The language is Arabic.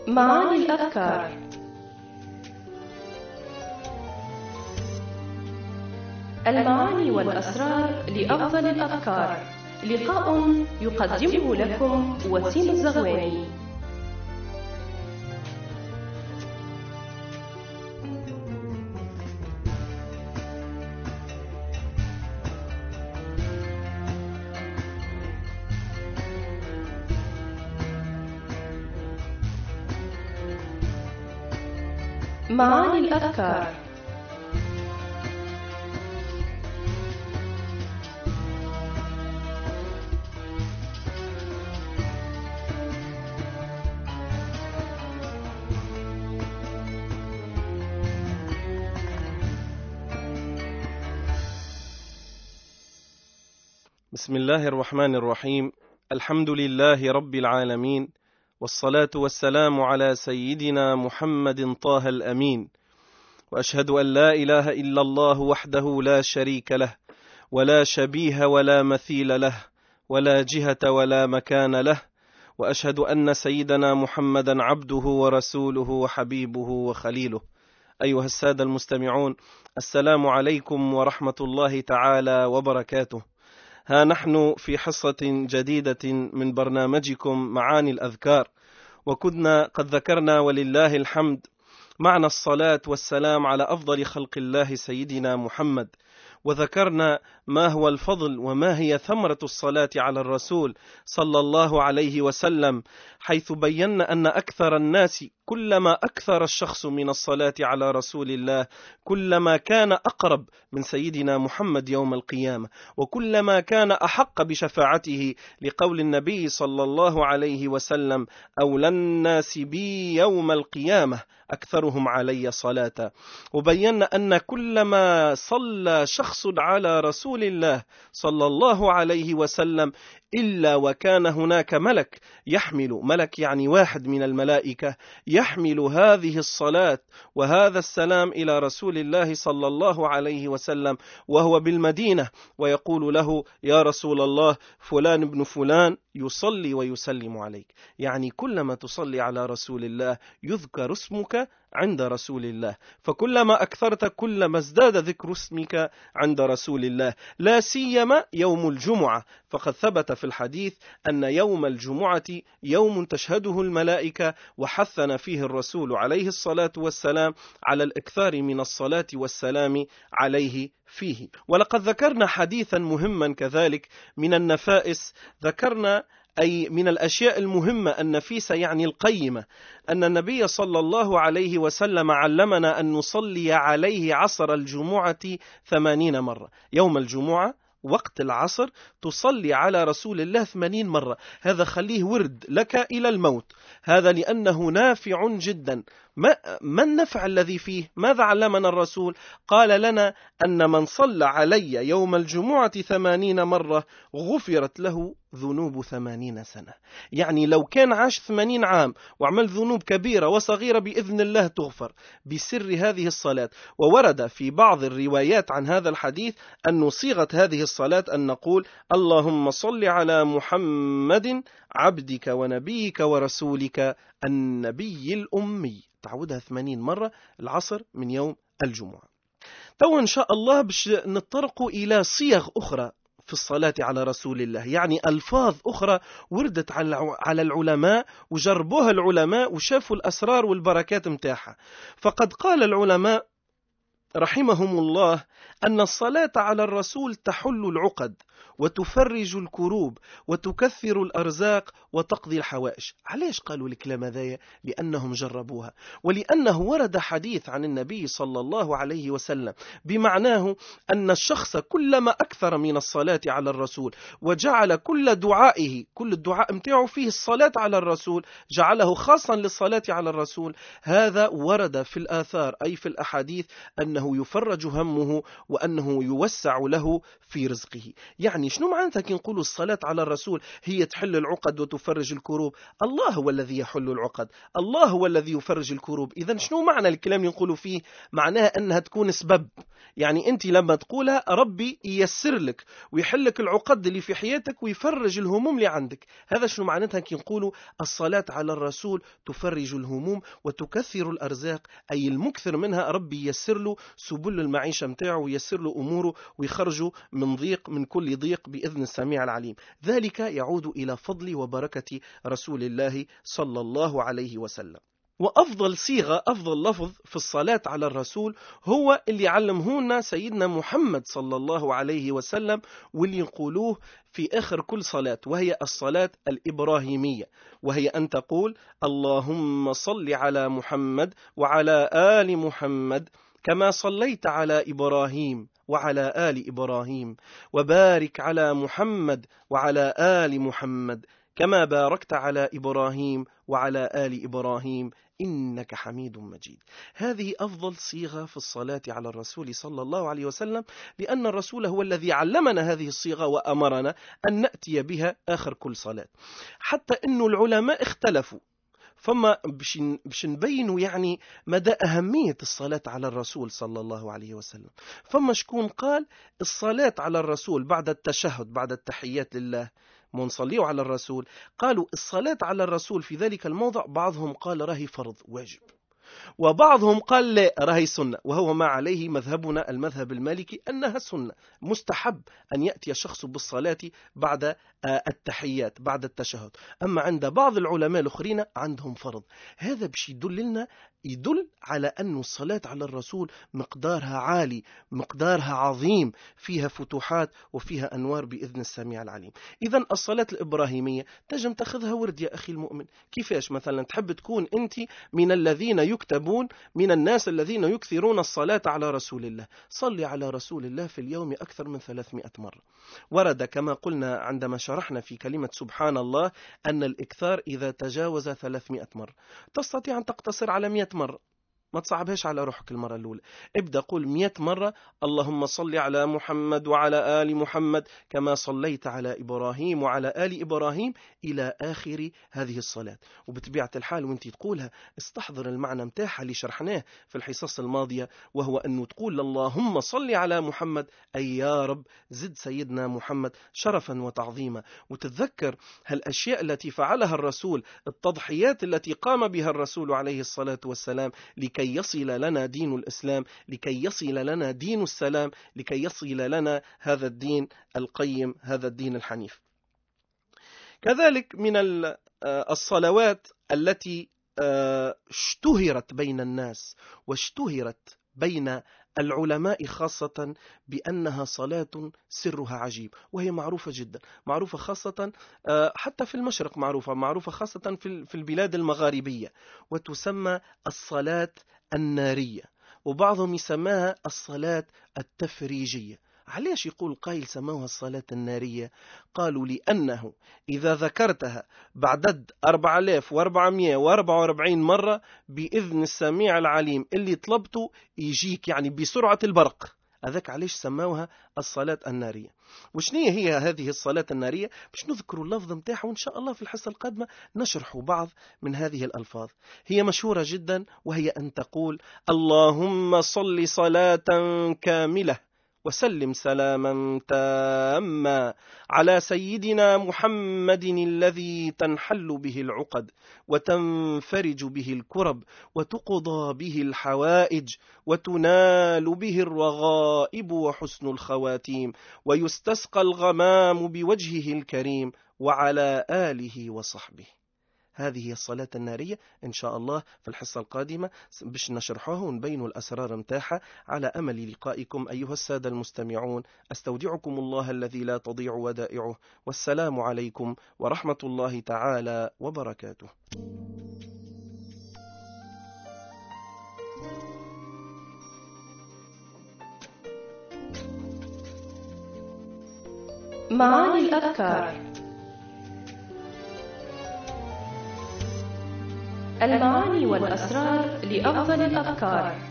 معاني الأذكار. المعاني والأسرار لأفضل الأذكار. لقاء يقدمه لكم وسيم الزغواني. معاني الأذكار. بسم الله الرحمن الرحيم. الحمد لله رب العالمين، والصلاة والسلام على سيدنا محمد طه الأمين، وأشهد أن لا إله إلا الله وحده لا شريك له، ولا شبيه ولا مثيل له، ولا جهة ولا مكان له، وأشهد أن سيدنا محمدا عبده ورسوله وحبيبه وخليله. أيها السادة المستمعون، السلام عليكم ورحمة الله تعالى وبركاته. ها نحن في حصة جديدة من برنامجكم معاني الأذكار، وكنا قد ذكرنا ولله الحمد معنى الصلاة والسلام على أفضل خلق الله سيدنا محمد، وذكرنا ما هو الفضل وما هي ثمرة الصلاة على الرسول صلى الله عليه وسلم، حيث بينا أن أكثر الناس كلما أكثر الشخص من الصلاة على رسول الله كلما كان أقرب من سيدنا محمد يوم القيامة، وكلما كان أحق بشفاعته، لقول النبي صلى الله عليه وسلم: أولى الناس بي يوم القيامة أكثرهم علي صلاة. وبينا أن كلما صلى شخص على رسول الله صلى الله عليه وسلم إلا وكان هناك ملك يحمل، ملك يعني واحد من الملائكة، يحمل هذه الصلاة وهذا السلام إلى رسول الله صلى الله عليه وسلم وهو بالمدينة، ويقول له: يا رسول الله، فلان ابن فلان يصلي ويسلم عليك. يعني كلما تصلي على رسول الله يذكر اسمك عند رسول الله، فكلما أكثرت كلما ازداد ذكر اسمك عند رسول الله، لا سيما يوم الجمعة، فقد ثبت في الحديث أن يوم الجمعة يوم تشهده الملائكة، وحثنا فيه الرسول عليه الصلاة والسلام على الإكثار من الصلاة والسلام عليه فيه. ولقد ذكرنا حديثا مهما كذلك من النفائس، ذكرنا أي من الأشياء المهمة النفيسة يعني القيمة، أن النبي صلى الله عليه وسلم علمنا أن نصلي عليه عصر الجمعة 80 مرة. يوم الجمعة وقت العصر تصلي على رسول الله 80 مرة. هذا خليه ورد لك إلى الموت، هذا لأنه نافع جدا. ما النفع الذي فيه؟ ماذا علمنا الرسول؟ قال لنا أن من صلى علي يوم الجمعة 80 مرة غفرت له ذنوب 80 سنة. يعني لو كان عاش 80 عام وعمل ذنوب كبيرة وصغيرة بإذن الله تغفر بسر هذه الصلاة. وورد في بعض الروايات عن هذا الحديث أن صيغة هذه الصلاة أن نقول: اللهم صل على محمد عبدك ونبيك ورسولك النبي الأمي. تعودها 80 مرة العصر من يوم الجمعة. تو إن شاء الله باش نطرق إلى صيغ أخرى في الصلاة على رسول الله، يعني ألفاظ أخرى وردت على العلماء وجربوها العلماء وشافوا الأسرار والبركات متاعها. فقد قال العلماء رحمهم الله أن الصلاة على الرسول تحل العقد وتفرج الكروب وتكثر الأرزاق وتقضي الحوائج. علاش قالوا الكلام هذا؟ لأنهم جربوها، ولأنه ورد حديث عن النبي صلى الله عليه وسلم بمعناه أن الشخص كلما أكثر من الصلاة على الرسول وجعل كل دعائه، كل الدعاء متاعه فيه الصلاة على الرسول، جعله خاصا للصلاة على الرسول، هذا ورد في الآثار أي في الأحاديث أنه يفرج همه وأنه يوسع له في رزقه. يعني شنو معناتها كي نقولوا الصلاة على الرسول هي تحل العقد وتفرج الكروب؟ الله هو الذي يحل العقد، الله هو الذي يفرج الكروب. إذن شنو معنى الكلام اللي نقولوا فيه؟ معناها أنها تكون سبب، يعني أنت لما تقولها ربي ييسر لك ويحلك العقد اللي في حياتك ويفرج الهموم اللي عندك. هذا شنو معناتها كي نقولوا الصلاة على الرسول تفرج الهموم وتكثر الأرزاق، أي المكثر منها ربي ييسر له سبل المعيشة متاعه وييسر له أموره ويخرجه من ضيق، من كل ضيق بإذن السميع العليم. ذلك يعود إلى فضل وبركة رسول الله صلى الله عليه وسلم. وأفضل صيغة، أفضل لفظ في الصلاة على الرسول هو اللي علمهنا سيدنا محمد صلى الله عليه وسلم، واللي يقولوه في آخر كل صلاة، وهي الصلاة الإبراهيمية، وهي أن تقول اللهم صل على محمد وعلى آل محمد كما صليت على إبراهيم وعلى آل إبراهيم، وبارك على محمد وعلى آل محمد كما باركت على إبراهيم وعلى آل إبراهيم إنك حميد مجيد. هذه أفضل صيغة في الصلاة على الرسول صلى الله عليه وسلم، لأن الرسول هو الذي علمنا هذه الصيغة وأمرنا أن نأتي بها آخر كل صلاة. حتى أن العلماء اختلفوا، فما باش نبينوا يعني مدى أهمية الصلاة على الرسول صلى الله عليه وسلم. فما شكون قال الصلاة على الرسول بعد التشهد، بعد التحيات لله ونصليه على الرسول، قالوا الصلاة على الرسول في ذلك الموضع بعضهم قال راهي فرض واجب، وبعضهم قال لا راهي سنة، وهو ما عليه مذهبنا المذهب المالكي أنها سنة، مستحب أن يأتي الشخص بالصلاة بعد التحيات بعد التشهد. أما عند بعض العلماء الآخرين عندهم فرض. هذا باش يدل على أن الصلاة على الرسول مقدارها عالي، مقدارها عظيم، فيها فتوحات وفيها أنوار بإذن السميع العليم. إذن الصلاة الإبراهيمية تجم تأخذها ورد يا أخي المؤمن. كيفاش مثلا تحب تكون أنت من الذين يكتبون من الناس الذين يكثرون الصلاة على رسول الله؟ صلي على رسول الله في اليوم أكثر من 300 مرة. ورد كما قلنا عندما شرحنا في كلمة سبحان الله أن الإكثار إذا تجاوز 300 مرة. تستطيع أن تقتصر على 100 مرة، ما تصعبهاش على روحك المرة الأولى. ابدأ قول 100 مرة اللهم صل على محمد وعلى آل محمد كما صليت على إبراهيم وعلى آل إبراهيم إلى آخر هذه الصلاة. وبطبيعة الحال وانت تقولها استحضر المعنى متاعها اللي شرحناه في الحصص الماضية، وهو أنه تقول اللهم صل على محمد أي يا رب زد سيدنا محمد شرفا وتعظيما، وتتذكر هالأشياء التي فعلها الرسول، التضحيات التي قام بها الرسول عليه الصلاة والسلام لكي يصل لنا دين الإسلام، لكي يصل لنا دين السلام، لكي يصل لنا هذا الدين القيم، هذا الدين الحنيف. كذلك من الصلوات التي اشتهرت بين الناس واشتهرت بين العلماء خاصة بأنها صلاة سرها عجيب، وهي معروفة جدا، معروفة خاصة حتى في المشرق، معروفة خاصة في البلاد المغاربية، وتسمى الصلاة النارية، وبعضهم يسماها الصلاة التفريجية. علاش يقول قائل سموها الصلاة النارية؟ قالوا لأنه إذا ذكرتها بعدد 4444 مرة بإذن السميع العليم اللي طلبته يجيك يعني بسرعة البرق. هذاك علاش سموها الصلاة النارية. وشنية هي هذه الصلاة النارية؟ باش نذكروا اللفظ متاعها، وإن شاء الله في الحصة القادمة نشرح بعض من هذه الألفاظ. هي مشهورة جدا، وهي أن تقول اللهم صل صلاة كاملة وسلم سلاما تاما على سيدنا محمد الذي تنحل به العقد وتنفرج به الكرب وتقضى به الحوائج وتنال به الرغائب وحسن الخواتيم ويستسقى الغمام بوجهه الكريم وعلى آله وصحبه. هذه هي الصلاة النارية. إن شاء الله في الحصة القادمة باش نشرحوها ونبينوا الأسرار متاعها. على أمل لقائكم أيها السادة المستمعون. أستودعكم الله الذي لا تضيع ودائعه، والسلام عليكم ورحمة الله تعالى وبركاته. معاني الأذكار. المعاني والأسرار لأفضل الأذكار.